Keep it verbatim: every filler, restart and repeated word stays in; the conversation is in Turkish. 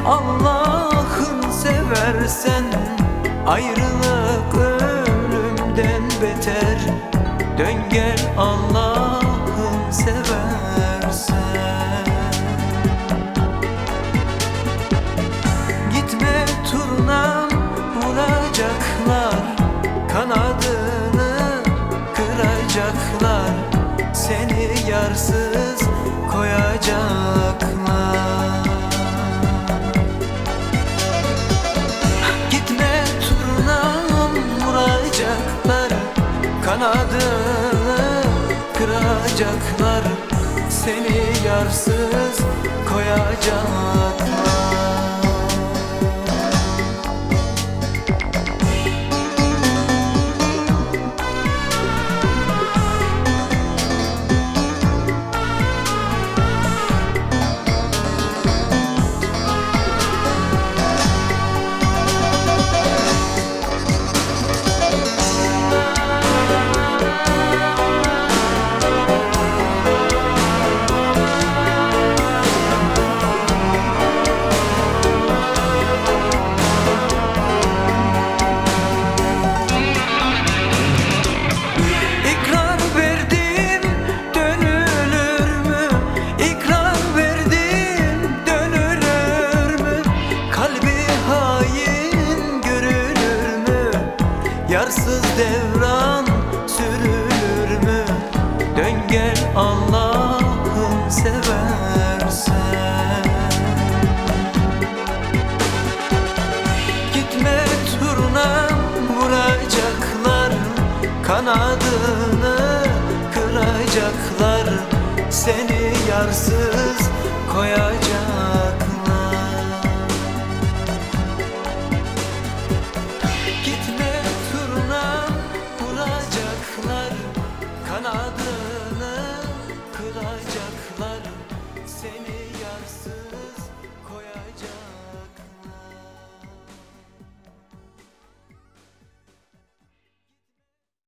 Allah'ın seversen ayrılık ölümden beter. Dön gel Allah'ın seversen. Gitme turnam, vuracaklar, kanadını kıracaklar, seni yarsız koyacaklar. Gitme turnam, vuracaklar, kanadını kıracaklar, seni yarsız koyacaklar. Yarsız devran sürülür mü? Dön gel Allah'ın seversen. Gitme turnam, vuracaklar, kanadını kıracaklar, seni yarsız koyacaklar.